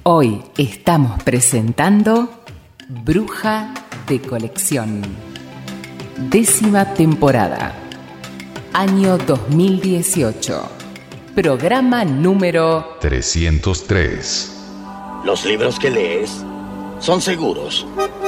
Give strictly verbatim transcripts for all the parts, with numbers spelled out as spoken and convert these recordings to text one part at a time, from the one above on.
Hoy estamos presentando Bruja de Colección. Décima temporada. Año dos mil dieciocho. Programa número trescientos tres. Los libros que lees son seguros.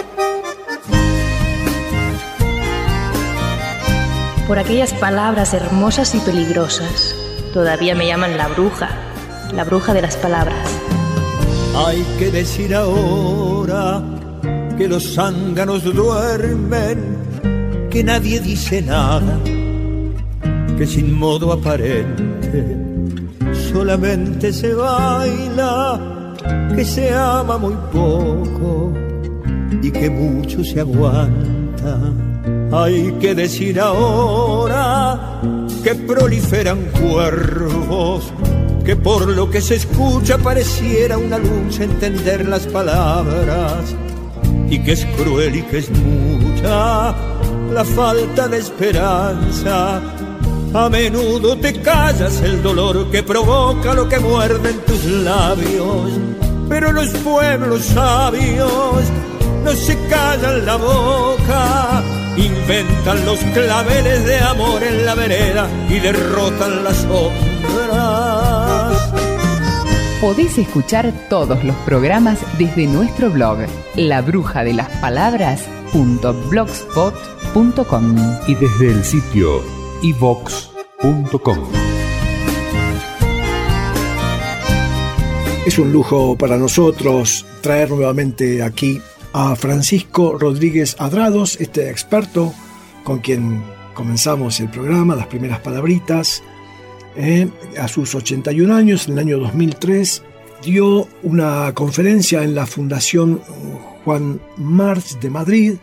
Por aquellas palabras hermosas y peligrosas, todavía me llaman la bruja, la bruja de las palabras. Hay que decir ahora que los zánganos duermen, que nadie dice nada, que sin modo aparente solamente se baila, que se ama muy poco y que mucho se aguanta. Hay que decir ahora que proliferan cuervos, que por lo que se escucha pareciera una lucha entender las palabras, y que es cruel y que es mucha la falta de esperanza. A menudo te callas el dolor que provoca lo que muerde en tus labios, pero los pueblos sabios no se callan la boca, inventan los claveles de amor en la vereda y derrotan las sombras. Podés escuchar todos los programas desde nuestro blog la bruja de las palabras punto blogspot punto com y desde el sitio i vox punto com. Es un lujo para nosotros traer nuevamente aquí a Francisco Rodríguez Adrados, este experto con quien comenzamos el programa, las primeras palabritas. Eh, a sus ochenta y un años, en el año dos mil tres, dio una conferencia en la Fundación Juan March de Madrid,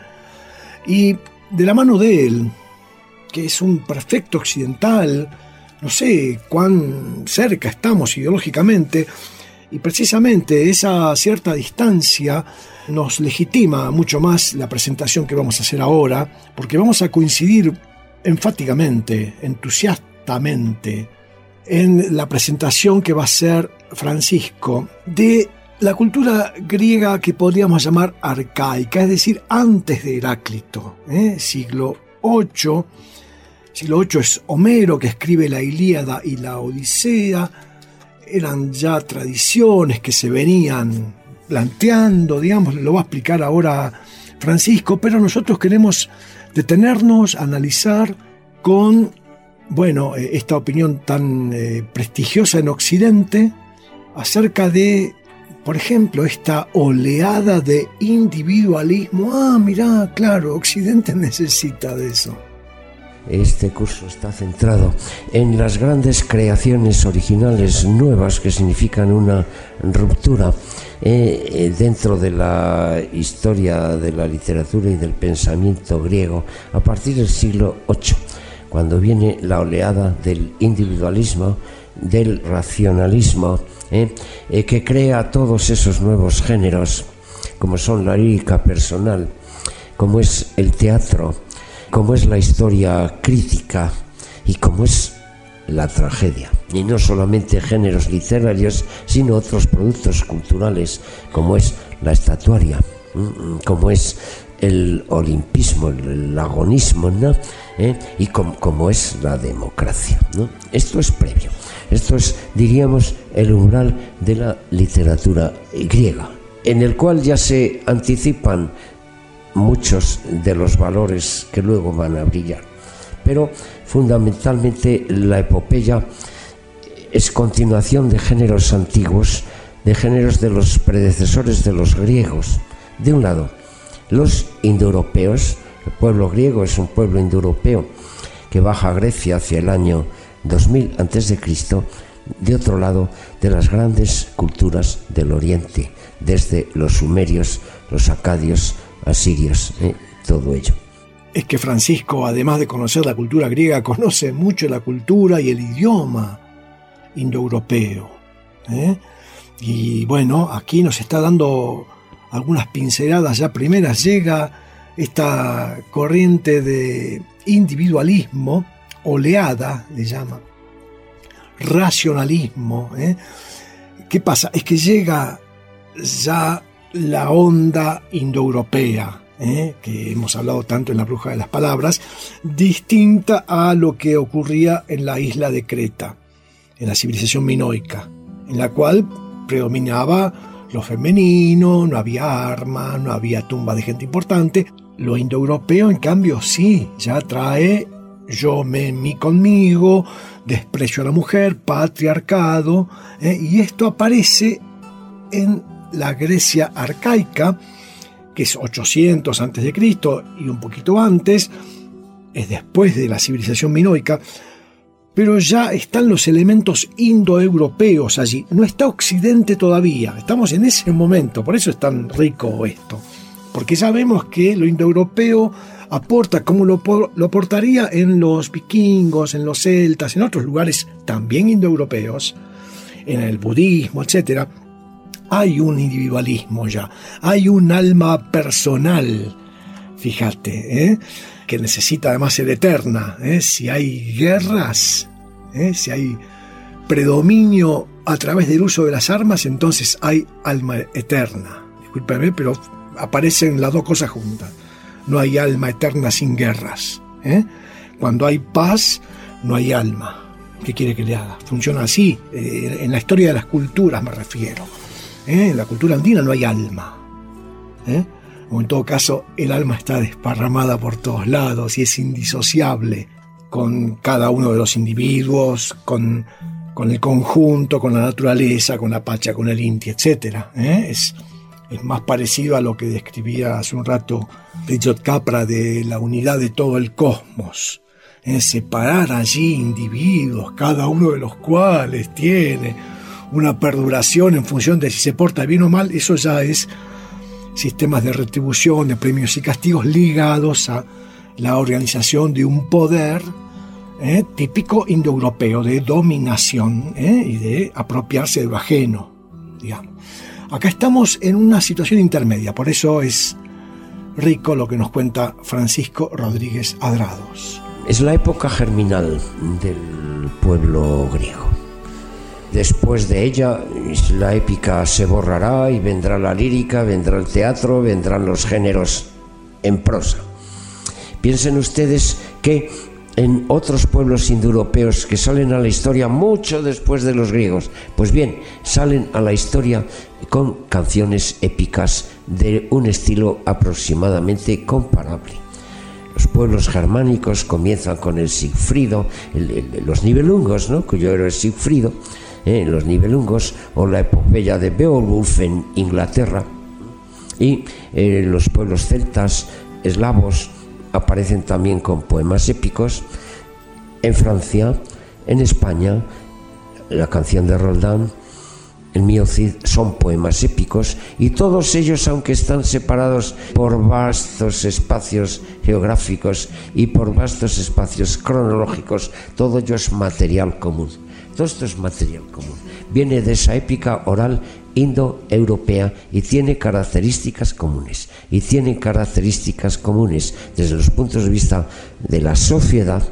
y de la mano de él, que es un perfecto occidental, no sé cuán cerca estamos ideológicamente, y precisamente esa cierta distancia nos legitima mucho más la presentación que vamos a hacer ahora, porque vamos a coincidir enfáticamente, entusiastamente, en la presentación que va a hacer Francisco de la cultura griega que podríamos llamar arcaica, es decir, antes de Heráclito, ¿eh? siglo ocho. Siglo ocho es Homero, que escribe la Ilíada y la Odisea. Eran ya tradiciones que se venían planteando, digamos, lo va a explicar ahora Francisco, pero nosotros queremos detenernos, analizar con, bueno, esta opinión tan eh, prestigiosa en Occidente acerca de, por ejemplo, esta oleada de individualismo. Ah, mirá, claro, Occidente necesita de eso. Este curso está centrado en las grandes creaciones originales nuevas que significan una ruptura eh, dentro de la historia de la literatura y del pensamiento griego a partir del siglo ocho, cuando viene la oleada del individualismo, del racionalismo, eh, eh, que crea todos esos nuevos géneros, como son la lírica personal, como es el teatro, como es la historia crítica y como es la tragedia. Y no solamente géneros literarios, sino otros productos culturales, como es la estatuaria, como es el olimpismo, el agonismo, ¿no? ¿Eh? Y com, como es la democracia, ¿no? Esto es previo. Esto es, diríamos, el umbral de la literatura griega, en el cual ya se anticipan muchos de los valores que luego van a brillar. Pero fundamentalmente la epopeya es continuación de géneros antiguos, de géneros de los predecesores de los griegos. De un lado, los indoeuropeos. El pueblo griego es un pueblo indoeuropeo que baja a Grecia hacia el año dos mil antes de Cristo. De otro lado, de las grandes culturas del Oriente, desde los sumerios, los acadios, asirios, eh, todo ello. Es que Francisco, además de conocer la cultura griega, conoce mucho la cultura y el idioma indoeuropeo, ¿eh? Y bueno, aquí nos está dando algunas pinceladas ya primeras. Llega esta corriente de individualismo, oleada le llama, racionalismo, ¿eh? ¿Qué pasa? Es que llega ya la onda indoeuropea, ¿eh? que hemos hablado tanto en La Bruja de las Palabras, distinta a lo que ocurría en la isla de Creta, en la civilización minoica, en la cual predominaba lo femenino, no había armas, no había tumba de gente importante. Lo indoeuropeo, en cambio, sí, ya trae yo, me, mi conmigo, desprecio a la mujer, patriarcado, ¿eh? y esto aparece en la Grecia arcaica, que es ochocientos antes de Cristo y un poquito antes, es después de la civilización minoica, pero ya están los elementos indoeuropeos allí. No está Occidente todavía, estamos en ese momento, por eso es tan rico esto, porque ya vemos que lo indoeuropeo aporta como lo, lo aportaría en los vikingos, en los celtas, en otros lugares también indoeuropeos, en el budismo, etcétera. Hay un individualismo ya, hay un alma personal, fíjate, ¿eh? que necesita además ser eterna. ¿eh? Si hay guerras, ¿eh? si hay predominio a través del uso de las armas, entonces hay alma eterna. Discúlpeme, pero aparecen las dos cosas juntas. No hay alma eterna sin guerras. ¿eh? Cuando hay paz, no hay alma. ¿Qué quiere que le haga? Funciona así, eh, en la historia de las culturas me refiero. ¿eh? En la cultura andina no hay alma. ¿eh? O en todo caso, el alma está desparramada por todos lados y es indisociable con cada uno de los individuos, con, con el conjunto, con la naturaleza, con la pacha, con el inti, etcétera. ¿eh? Es, es más parecido a lo que describía hace un rato Pritchard Capra de la unidad de todo el cosmos. ¿eh? Separar allí individuos, cada uno de los cuales tiene una perduración en función de si se porta bien o mal, eso ya es sistemas de retribución, de premios y castigos ligados a la organización de un poder eh, típico indoeuropeo de dominación eh, y de apropiarse de lo ajeno, digamos. Acá estamos en una situación intermedia, por eso es rico lo que nos cuenta Francisco Rodríguez Adrados. Es la época germinal del pueblo griego. Después de ella, la épica se borrará y vendrá la lírica, vendrá el teatro, vendrán los géneros en prosa. Piensen ustedes que en otros pueblos indoeuropeos que salen a la historia mucho después de los griegos, pues bien, salen a la historia con canciones épicas de un estilo aproximadamente comparable. Los pueblos germánicos comienzan con el Sigfrido, el, el, los Nibelungos, ¿no? cuyo héroe es Sigfrido, eh, los Nibelungos, o la epopeya de Beowulf en Inglaterra, y eh, los pueblos celtas, eslavos, aparecen también con poemas épicos. En Francia, en España, la canción de Roldán, el Mío Cid, son poemas épicos, y todos ellos, aunque están separados por vastos espacios geográficos y por vastos espacios cronológicos, todo ello es material común. Todo esto es material común. Viene de esa épica oral indoeuropea y tiene características comunes. Y tiene características comunes desde los puntos de vista de la sociedad,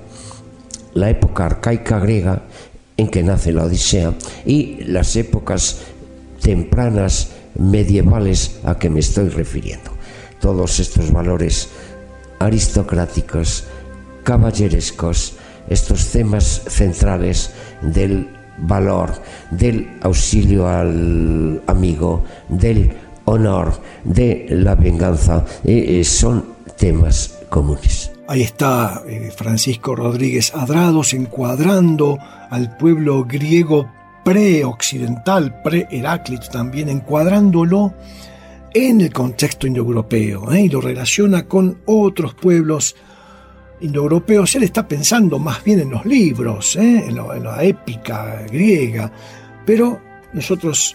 la época arcaica griega en que nace la Odisea y las épocas tempranas medievales a que me estoy refiriendo. Todos estos valores aristocráticos, caballerescos, estos temas centrales del valor, del auxilio al amigo, del honor, de la venganza, eh, son temas comunes. Ahí está eh, Francisco Rodríguez Adrados encuadrando al pueblo griego pre-occidental, pre-Heráclito también, encuadrándolo en el contexto indoeuropeo eh, y lo relaciona con otros pueblos indoeuropeos. Él está pensando más bien en los libros, ¿eh? en, lo, en la épica griega, pero nosotros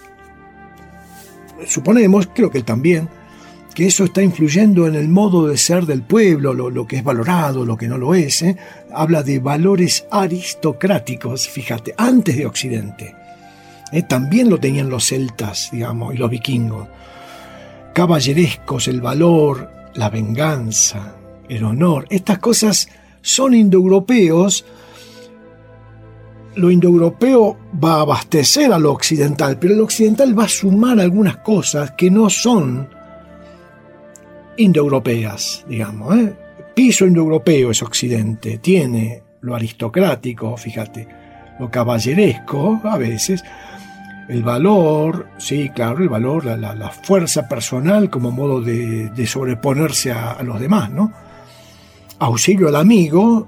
suponemos, creo que él también, que eso está influyendo en el modo de ser del pueblo, lo, lo que es valorado, lo que no lo es. ¿eh? Habla de valores aristocráticos, fíjate, antes de Occidente. ¿eh? También lo tenían los celtas, digamos, y los vikingos. Caballerescos, el valor, la venganza, el honor, estas cosas son indoeuropeos, lo indoeuropeo va a abastecer a lo occidental, pero lo occidental va a sumar algunas cosas que no son indoeuropeas, digamos, ¿eh? Piso indoeuropeo es occidente, tiene lo aristocrático, fíjate, lo caballeresco a veces, el valor, sí, claro, el valor, la, la, la fuerza personal como modo de, de sobreponerse a, a los demás, ¿no? Auxilio al amigo,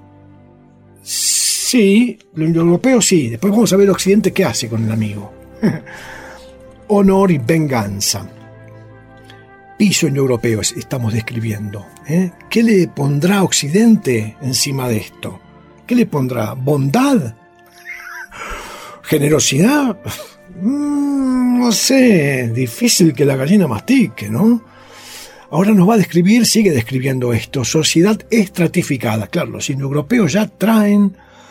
sí, lo indoeuropeo sí, después vamos a ver Occidente qué hace con el amigo. Honor y venganza. Piso indoeuropeo estamos describiendo, ¿eh? ¿Qué le pondrá Occidente encima de esto? ¿Qué le pondrá? ¿Bondad? ¿Generosidad? Mm, no sé, difícil que la gallina mastique, ¿no? Ahora nos va a describir, sigue describiendo esto, sociedad estratificada. Claro, los indoeuropeos ya traen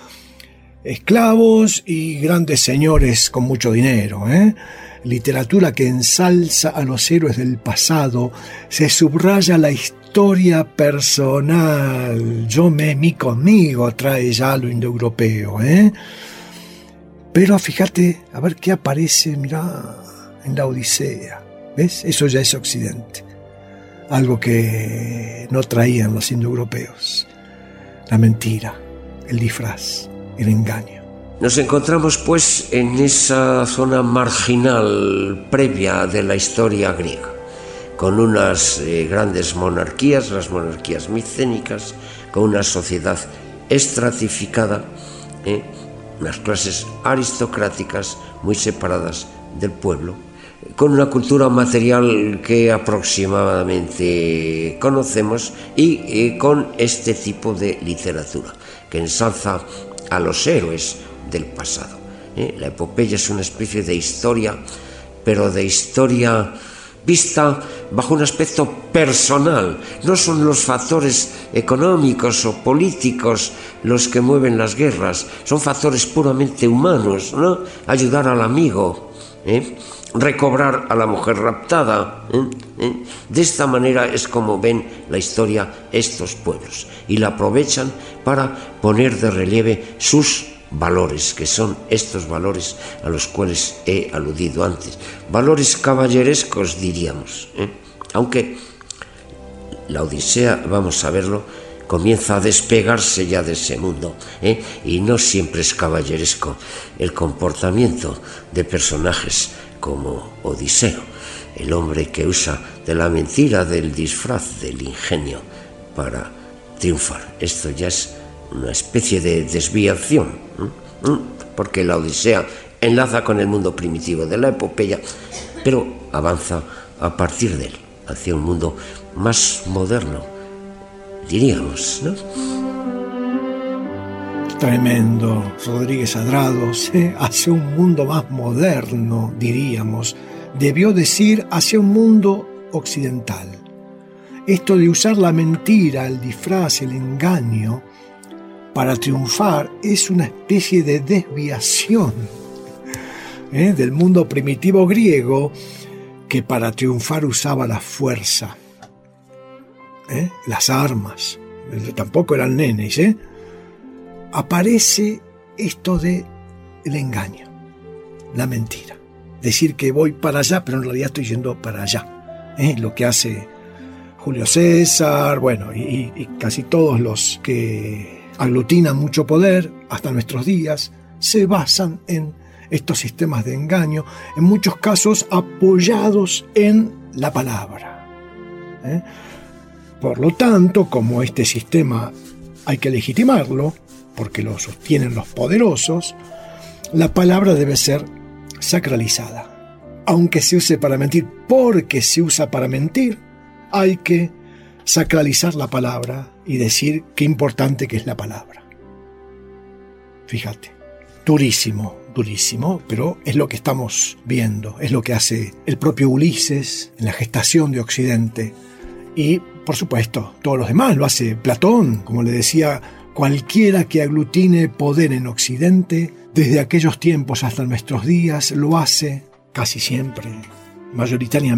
esclavos y grandes señores con mucho dinero, ¿eh? Literatura que ensalza a los héroes del pasado, se subraya la historia personal. Yo me, mi conmigo trae ya lo indoeuropeo, ¿eh? Pero fíjate, a ver qué aparece, mirá, en la Odisea. ¿Ves? Eso ya es Occidente. Algo que no traían los indoeuropeos. La mentira, el disfraz, el engaño. Nos encontramos pues en esa zona marginal previa de la historia griega, con unas eh, grandes monarquías, las monarquías micénicas, con una sociedad estratificada, eh, unas clases aristocráticas muy separadas del pueblo, con una cultura material que aproximadamente conocemos y eh, con este tipo de literatura que ensalza a los héroes del pasado. ¿eh? La epopeya es una especie de historia, pero de historia vista bajo un aspecto personal. No son los factores económicos o políticos los que mueven las guerras, son factores puramente humanos, ¿no? Ayudar al amigo, ¿eh? recobrar a la mujer raptada. ¿eh? ¿eh? De esta manera es como ven la historia estos pueblos y la aprovechan para poner de relieve sus valores, que son estos valores a los cuales he aludido antes, valores caballerescos diríamos, ¿eh? aunque la Odisea, vamos a verlo, comienza a despegarse ya de ese mundo, ¿eh? y no siempre es caballeresco el comportamiento de personajes como Odiseo, el hombre que usa de la mentira, del disfraz, del ingenio para triunfar. Esto ya es una especie de desviación, ¿eh? porque la Odisea enlaza con el mundo primitivo de la epopeya, pero avanza a partir de él, hacia un mundo más moderno, diríamos, ¿no? Tremendo, Rodríguez Adrados, ¿eh? Hacia un mundo más moderno, diríamos. Debió decir hacia un mundo occidental. Esto de usar la mentira, el disfraz, el engaño para triunfar es una especie de desviación ¿eh? del mundo primitivo griego, que para triunfar usaba la fuerza, ¿eh? las armas. Tampoco eran nenes, ¿eh? Aparece esto de el engaño, la mentira. Decir que voy para allá, pero en realidad estoy yendo para allá. ¿eh? Lo que hace Julio César, bueno, y, y casi todos los que aglutinan mucho poder hasta nuestros días, se basan en estos sistemas de engaño, en muchos casos apoyados en la palabra. ¿eh? Por lo tanto, como este sistema hay que legitimarlo, porque lo sostienen los poderosos, la palabra debe ser sacralizada. Aunque se use para mentir, porque se usa para mentir, hay que sacralizar la palabra y decir qué importante que es la palabra. Fíjate, durísimo, durísimo, pero es lo que estamos viendo, es lo que hace el propio Ulises en la gestación de Occidente. Y, por supuesto, todos los demás, lo hace Platón, como le decía, cualquiera que aglutine poder en Occidente, desde aquellos tiempos hasta nuestros días, lo hace casi siempre,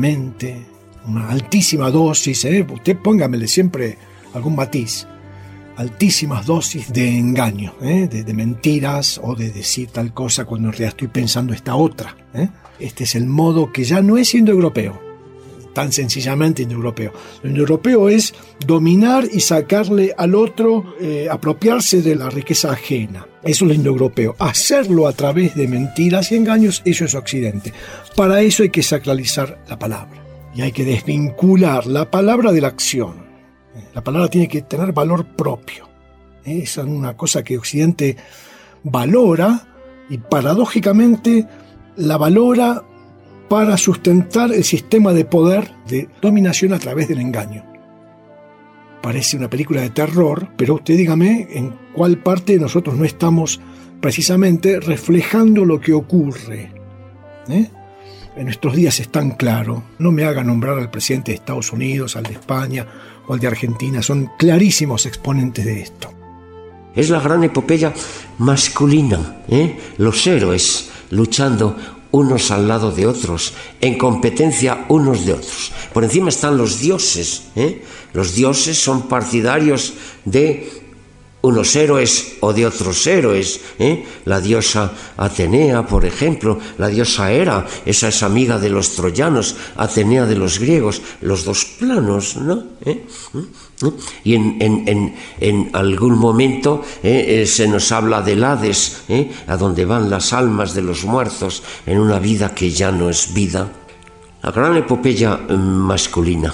mayoritariamente, una altísima dosis, ¿eh? Usted póngamele siempre algún matiz, altísimas dosis de engaño, ¿eh? de, de mentiras o de decir tal cosa cuando en realidad estoy pensando esta otra. ¿eh? Este es el modo que ya no es indoeuropeo, tan sencillamente indoeuropeo. Lo indoeuropeo es dominar y sacarle al otro, eh, apropiarse de la riqueza ajena. Eso es lo indoeuropeo. Hacerlo a través de mentiras y engaños, eso es Occidente. Para eso hay que sacralizar la palabra y hay que desvincular la palabra de la acción. La palabra tiene que tener valor propio. Esa es una cosa que Occidente valora y paradójicamente la valora para sustentar el sistema de poder de dominación a través del engaño. Parece una película de terror, pero usted dígame en cuál parte nosotros no estamos precisamente reflejando lo que ocurre. ¿Eh? En nuestros días es tan claro. No me haga nombrar al presidente de Estados Unidos, al de España o al de Argentina. Son clarísimos exponentes de esto. Es la gran epopeya masculina, ¿eh? Los héroes luchando unos al lado de otros, en competencia unos de otros. Por encima están los dioses, ¿eh? Los dioses son partidarios de unos héroes o de otros héroes, ¿eh? La diosa Atenea, por ejemplo, la diosa Hera, esa es amiga de los troyanos, Atenea de los griegos, los dos planos, ¿no? ¿Eh? ¿Eh? Y en, en, en, en algún momento ¿eh? Eh, se nos habla del Hades, ¿eh? A donde van las almas de los muertos en una vida que ya no es vida. La gran epopeya eh, masculina.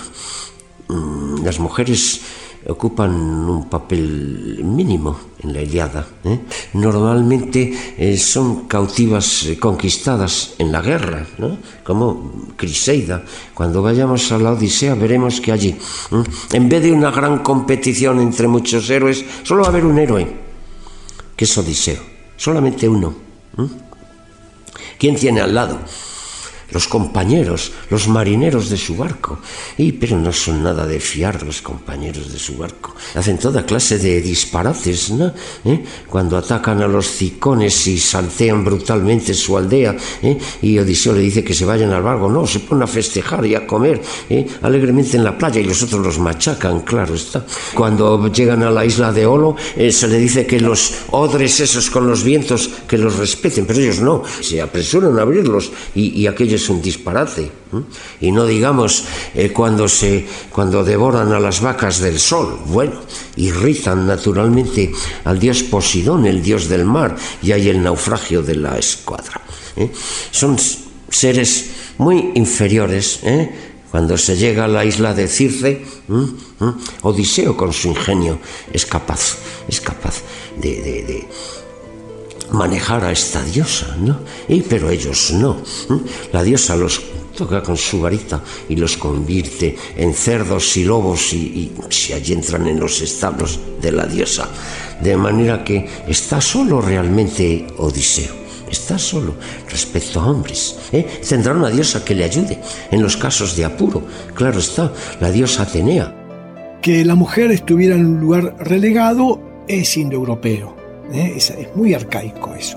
Las mujeres ocupan un papel mínimo en la Ilíada. ¿eh? Normalmente eh, son cautivas eh, conquistadas en la guerra, ¿no? Como Criseida. Cuando vayamos a la Odisea veremos que allí, ¿eh? en vez de una gran competición entre muchos héroes, solo va a haber un héroe, que es Odiseo. Solamente uno. ¿eh? ¿Quién tiene al lado? Los compañeros, los marineros de su barco. Y, pero no son nada de fiar los compañeros de su barco. Hacen toda clase de disparates, ¿no? ¿Eh? Cuando atacan a los cicones y saltean brutalmente su aldea, ¿eh? Y Odiseo le dice que se vayan al barco. No, se ponen a festejar y a comer ¿eh? alegremente en la playa y los otros los machacan, claro está. Cuando llegan a la isla de Olo, eh, se le dice que los odres esos con los vientos, que los respeten, pero ellos no. Se apresuran a abrirlos y, y aquellos es un disparate. ¿eh? Y no digamos eh, cuando se cuando devoran a las vacas del sol. Bueno, irritan naturalmente al dios Posidón, el dios del mar, y hay el naufragio de la escuadra. ¿eh? Son seres muy inferiores. ¿eh? Cuando se llega a la isla de Circe, ¿eh? ¿eh? Odiseo con su ingenio es capaz, es capaz de, de, de manejar a esta diosa, ¿no? Y, pero ellos no. ¿eh? La diosa los toca con su varita y los convierte en cerdos y lobos y, y si allí entran en los establos de la diosa. De manera que está solo realmente Odiseo. Está solo respecto a hombres. ¿eh? Tendrá una diosa que le ayude en los casos de apuro. Claro está, la diosa Atenea. Que la mujer estuviera en un lugar relegado es indoeuropeo. ¿Eh? Es, es muy arcaico eso.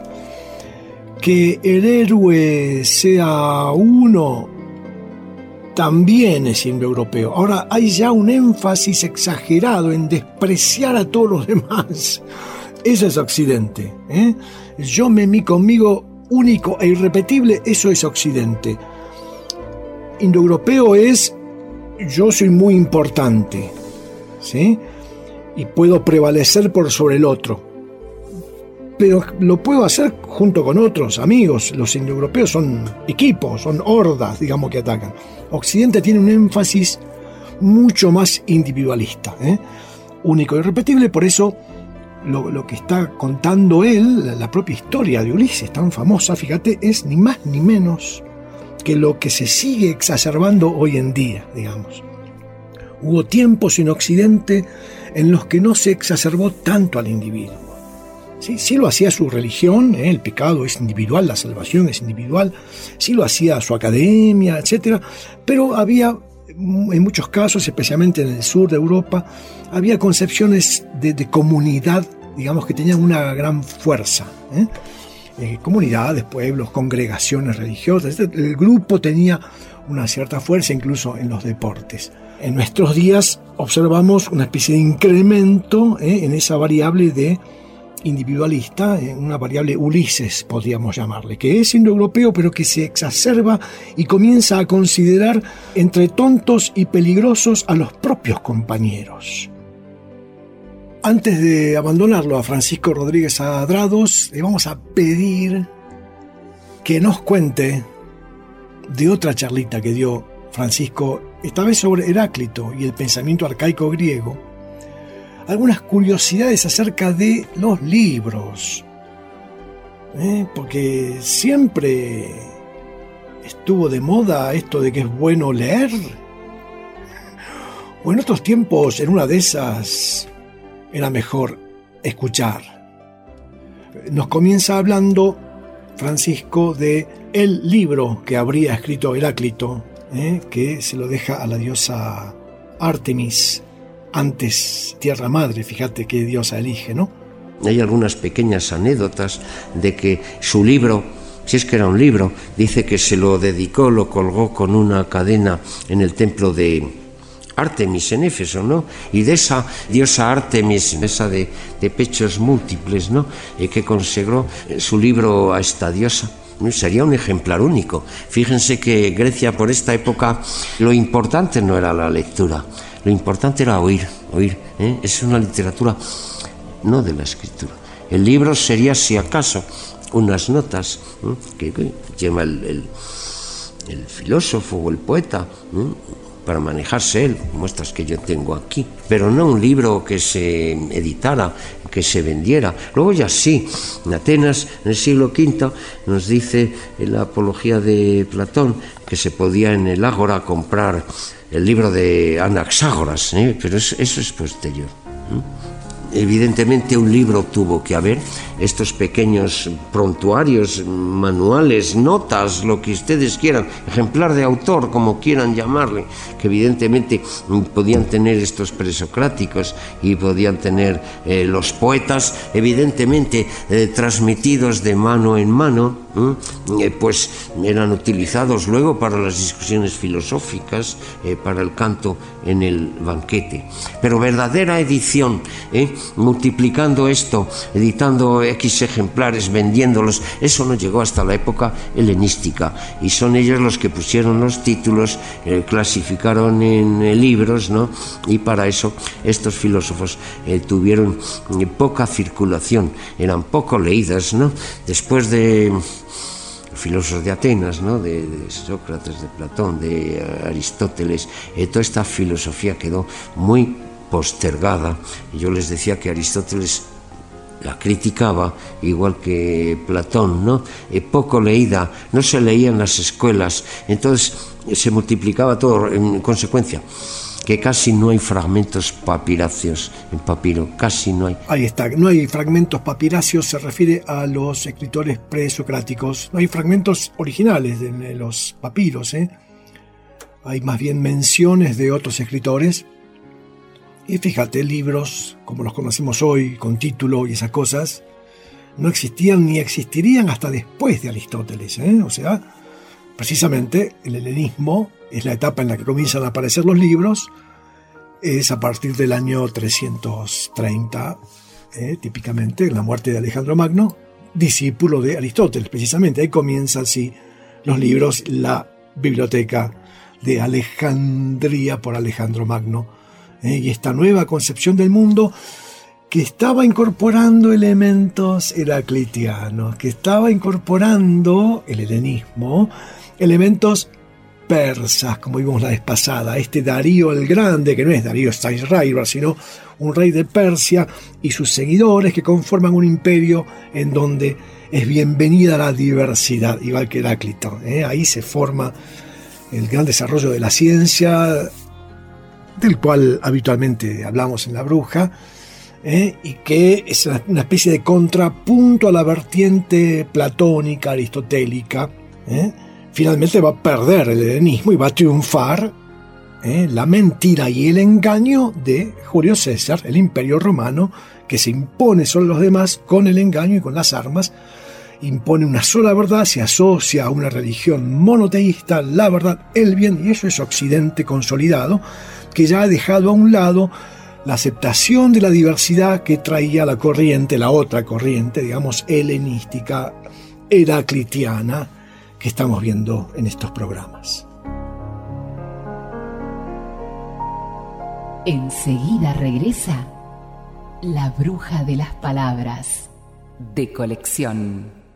Que el héroe sea uno también es indoeuropeo. Ahora hay ya un énfasis exagerado en despreciar a todos los demás. Eso es Occidente. ¿eh? Yo me mí conmigo único e irrepetible, eso es Occidente. Indoeuropeo es yo soy muy importante, ¿sí? Y puedo prevalecer por sobre el otro. Pero lo puedo hacer junto con otros amigos. Los indoeuropeos son equipos, son hordas, digamos, que atacan. Occidente tiene un énfasis mucho más individualista, ¿eh? único e irrepetible. Por eso lo, lo que está contando él, la, la propia historia de Ulises, tan famosa, fíjate, es ni más ni menos que lo que se sigue exacerbando hoy en día, digamos. Hubo tiempos en Occidente en los que no se exacerbó tanto al individuo. Sí, sí lo hacía su religión, ¿eh? el pecado es individual, la salvación es individual, sí lo hacía su academia, etcétera, pero había, en muchos casos, especialmente en el sur de Europa, había concepciones de, de comunidad, digamos, que tenían una gran fuerza. ¿eh? Eh, comunidades, pueblos, congregaciones religiosas, el grupo tenía una cierta fuerza incluso en los deportes. En nuestros días observamos una especie de incremento ¿eh? en esa variable de individualista, ¿eh? una variable Ulises podríamos llamarle, que es indoeuropeo pero que se exacerba y comienza a considerar entre tontos y peligrosos a los propios compañeros. Antes de abandonarlo a Francisco Rodríguez Adrados, le vamos a pedir que nos cuente de otra charlita que dio Francisco, esta vez sobre Heráclito y el pensamiento arcaico griego, algunas curiosidades acerca de los libros, ¿eh? porque siempre estuvo de moda esto de que es bueno leer, o en otros tiempos, en una de esas, era mejor escuchar. Nos comienza hablando Francisco de el libro que habría escrito Heráclito, ¿eh? que se lo deja a la diosa Artemis, antes Tierra Madre, fíjate qué diosa elige, ¿no? Hay algunas pequeñas anécdotas de que su libro, si es que era un libro, dice que se lo dedicó, lo colgó con una cadena en el templo de Artemis en Éfeso, ¿no? Y de esa diosa Artemis, esa de, de pechos múltiples, ¿no? Eh, que consagró su libro a esta diosa. Sería un ejemplar único. Fíjense que Grecia por esta época lo importante no era la lectura, lo importante era oír, oír. ¿eh? Es una literatura no de la escritura. El libro sería si acaso unas notas ¿eh? que, que lleva el, el, el filósofo o el poeta ¿eh? para manejarse él, muestras que yo tengo aquí, pero no un libro que se editara, que se vendiera. Luego ya sí, en Atenas, en el siglo quinto, nos dice en la Apología de Platón que se podía en el Ágora comprar el libro de Anaxágoras, ¿eh? pero eso, eso es posterior. ¿eh? Evidentemente un libro tuvo que haber, estos pequeños prontuarios, manuales, notas, lo que ustedes quieran, ejemplar de autor, como quieran llamarle, que evidentemente podían tener estos presocráticos y podían tener eh, los poetas, evidentemente eh, transmitidos de mano en mano, eh, pues eran utilizados luego para las discusiones filosóficas, eh, para el canto en el banquete. Pero verdadera edición, eh, multiplicando esto, editando X ejemplares, vendiéndolos, eso no llegó hasta la época helenística, y son ellos los que pusieron los títulos, eh, clasificaron en eh, libros, ¿no? Y para eso estos filósofos eh, tuvieron eh, poca circulación, eran poco leídas, ¿no? Después de filósofos de Atenas, ¿no? de, de Sócrates, de Platón, de uh, Aristóteles, eh, toda esta filosofía quedó muy postergada. Yo les decía que Aristóteles la criticaba, igual que Platón, ¿no? Eh, poco leída, no se leía en las escuelas, entonces eh, se multiplicaba todo en consecuencia. Que casi no hay fragmentos papiráceos en papiro, casi no hay. Ahí está, no hay fragmentos papiráceos, se refiere a los escritores presocráticos, no hay fragmentos originales de los papiros, ¿eh? Hay más bien menciones de otros escritores. Y fíjate, libros como los conocemos hoy, con título y esas cosas, no existían ni existirían hasta después de Aristóteles, ¿eh? O sea, precisamente el helenismo es la etapa en la que comienzan a aparecer los libros, es a partir del año trescientos treinta, eh, típicamente, la muerte de Alejandro Magno, discípulo de Aristóteles, precisamente. Ahí comienzan, sí, los libros, la biblioteca de Alejandría por Alejandro Magno, eh, y esta nueva concepción del mundo que estaba incorporando elementos heraclitianos, que estaba incorporando el helenismo, elementos persas, como vimos la vez pasada, este Darío el Grande, que no es Darío Steinreiber, sino un rey de Persia y sus seguidores que conforman un imperio en donde es bienvenida la diversidad, igual que Heráclito, ¿eh? Ahí se forma el gran desarrollo de la ciencia, del cual habitualmente hablamos en La Bruja, ¿eh? Y que es una especie de contrapunto a la vertiente platónica, aristotélica, ¿eh? Finalmente va a perder el helenismo y va a triunfar ¿eh? la mentira y el engaño de Julio César, el imperio romano, que se impone sobre los demás con el engaño y con las armas, impone una sola verdad, se asocia a una religión monoteísta, la verdad, el bien, y eso es Occidente consolidado, que ya ha dejado a un lado la aceptación de la diversidad que traía la corriente, la otra corriente, digamos, helenística, heraclitiana, que estamos viendo en estos programas. Enseguida regresa La Bruja de las Palabras, de colección.